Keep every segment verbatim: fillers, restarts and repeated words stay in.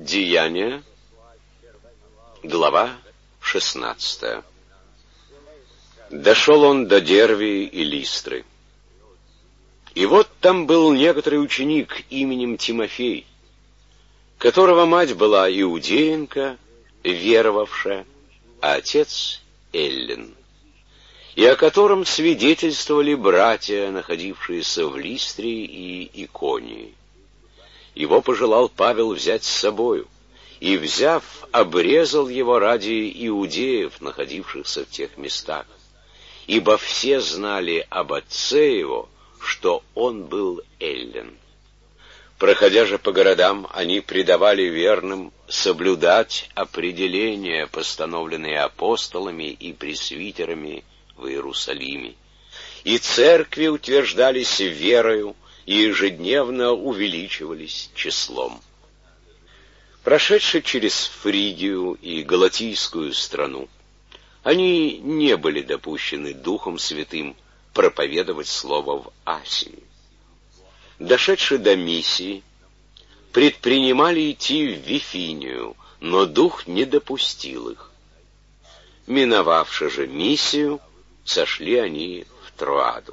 Деяния, глава шестнадцатая. Дошел он до Дервии и Листры. И вот там был некоторый ученик именем Тимофей, которого мать была иудеенка, веровавшая, а отец эллин, и о котором свидетельствовали братья, находившиеся в Листре и Иконии. Его пожелал Павел взять с собою, и, взяв, обрезал его ради иудеев, находившихся в тех местах, ибо все знали об отце его, что он был эллин. Проходя же по городам, они предавали верным соблюдать определения, постановленные апостолами и пресвитерами в Иерусалиме, и церкви утверждались верою, и ежедневно увеличивались числом. Прошедшие через Фригию и Галатийскую страну, они не были допущены Духом Святым проповедовать слово в Асии. Дошедшие до Миссии, предпринимали идти в Вифинию, но Дух не допустил их. Миновавши же Миссию, сошли они в Троаду.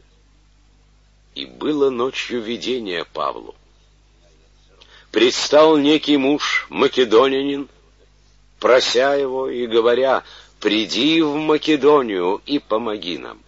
И было ночью видение Павлу. Предстал некий муж, македонянин, прося его и говоря: «Приди в Македонию и помоги нам».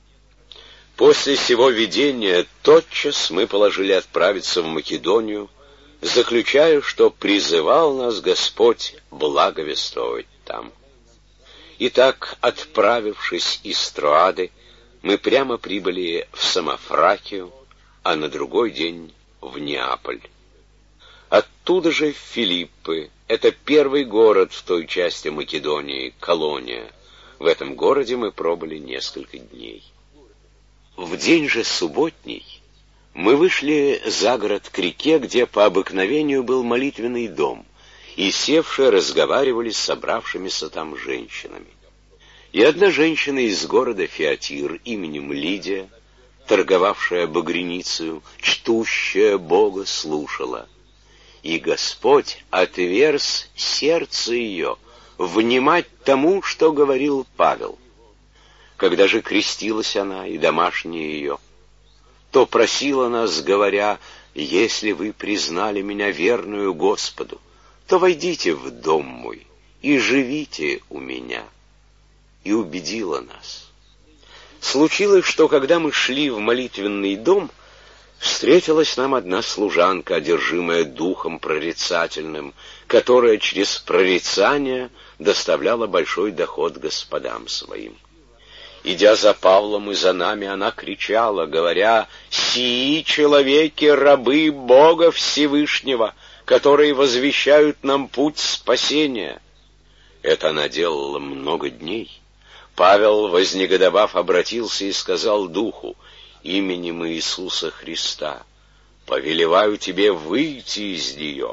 После сего видения тотчас мы положили отправиться в Македонию, заключая, что призывал нас Господь благовествовать там. Итак, отправившись из Троады, мы прямо прибыли в Самофракию, а на другой день в Неаполь. Оттуда же в Филиппы, это первый город в той части Македонии, колония. В этом городе мы пробыли несколько дней. В день же субботний мы вышли за город к реке, где по обыкновению был молитвенный дом, и, севшие, разговаривали с собравшимися там женщинами. И одна женщина из города Фиатир именем Лидия, торговавшая багряницею, чтущая Бога, слушала. И Господь отверз сердце ее внимать тому, что говорил Павел. Когда же крестилась она и домашние ее, то просила нас, говоря: «Если вы признали меня верную Господу, то войдите в дом мой и живите у меня». И убедила нас. Случилось, что когда мы шли в молитвенный дом, встретилась нам одна служанка, одержимая духом прорицательным, которая через прорицание доставляла большой доход господам своим. Идя за Павлом и за нами, она кричала, говоря: «Сии человеки, рабы Бога Всевышнего, которые возвещают нам путь спасения». Это она делала много дней. Павел, вознегодовав, обратился и сказал духу: «Именем Иисуса Христа повелеваю тебе выйти из нее».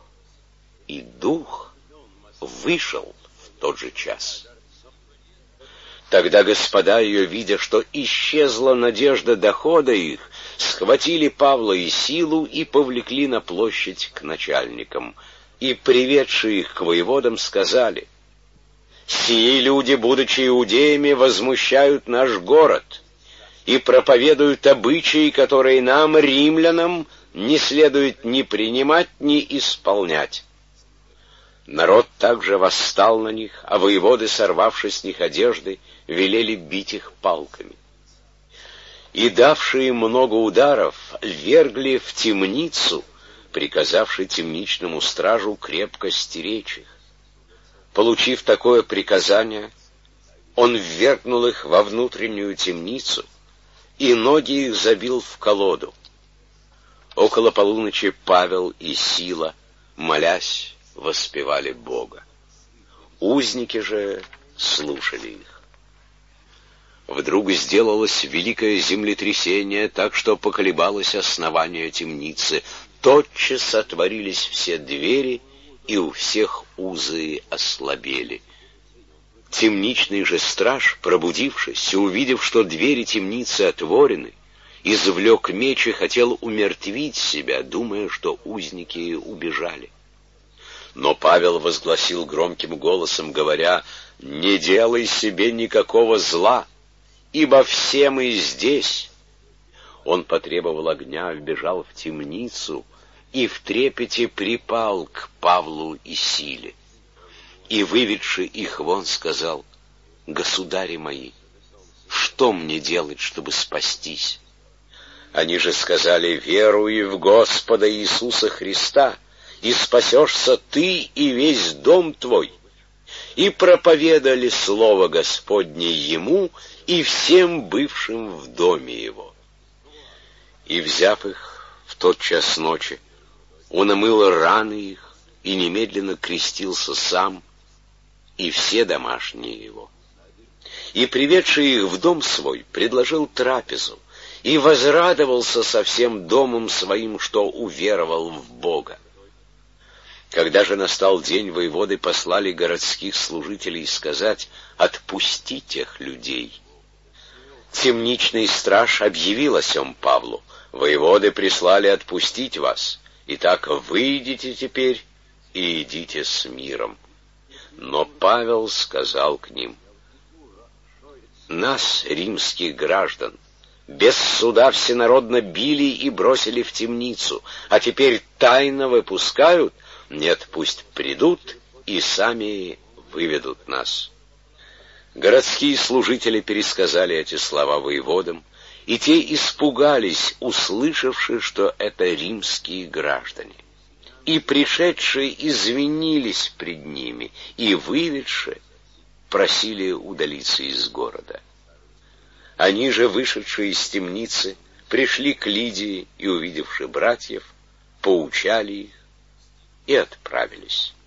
И дух вышел в тот же час. Тогда господа ее, видя, что исчезла надежда дохода их, схватили Павла и Силу и повлекли на площадь к начальникам, и, приведшие их к воеводам, сказали: «Сии люди, будучи иудеями, возмущают наш город и проповедуют обычаи, которые нам, римлянам, не следует ни принимать, ни исполнять». Народ также восстал на них, а воеводы, сорвавши с них одежды, велели бить их палками. И, давшие много ударов, ввергли в темницу, приказавши темничному стражу крепко стеречь их. Получив такое приказание, он ввергнул их во внутреннюю темницу, и ноги их забил в колоду. Около полуночи Павел и Сила, молясь, воспевали Бога. Узники же слушали их. Вдруг сделалось великое землетрясение, так что поколебалось основание темницы. Тотчас отворились все двери, и у всех узы ослабели. Темничный же страж, пробудившись и увидев, что двери темницы отворены, извлек меч и хотел умертвить себя, думая, что узники убежали. Но Павел возгласил громким голосом, говоря: «Не делай себе никакого зла, ибо все мы здесь». Он потребовал огня, вбежал в темницу и в трепете припал к Павлу и Силе. И, выведши их вон, сказал: «Государи мои, что мне делать, чтобы спастись?» Они же сказали: «Веруй в Господа Иисуса Христа, и спасешься ты и весь дом твой». И проповедали слово Господне ему и всем бывшим в доме его. И, взяв их в тот час ночи, он омыл раны их и немедленно крестился сам и все домашние его. И, приведший их в дом свой, предложил трапезу и возрадовался со всем домом своим, что уверовал в Бога. Когда же настал день, воеводы послали городских служителей сказать: «Отпусти тех людей». Темничный страж объявил о сем Павлу: «Воеводы прислали отпустить вас. Итак, выйдите теперь и идите с миром». Но Павел сказал к ним: «Нас, римских граждан, без суда всенародно били и бросили в темницу, а теперь тайно выпускают? Нет, пусть придут и сами выведут нас». Городские служители пересказали эти слова воеводам, и те испугались, услышавши, что это римские граждане. И пришедшие извинились пред ними, и выведши просили удалиться из города. Они же, вышедшие из темницы, пришли к Лидии и, увидевши братьев, поучали их и отправились.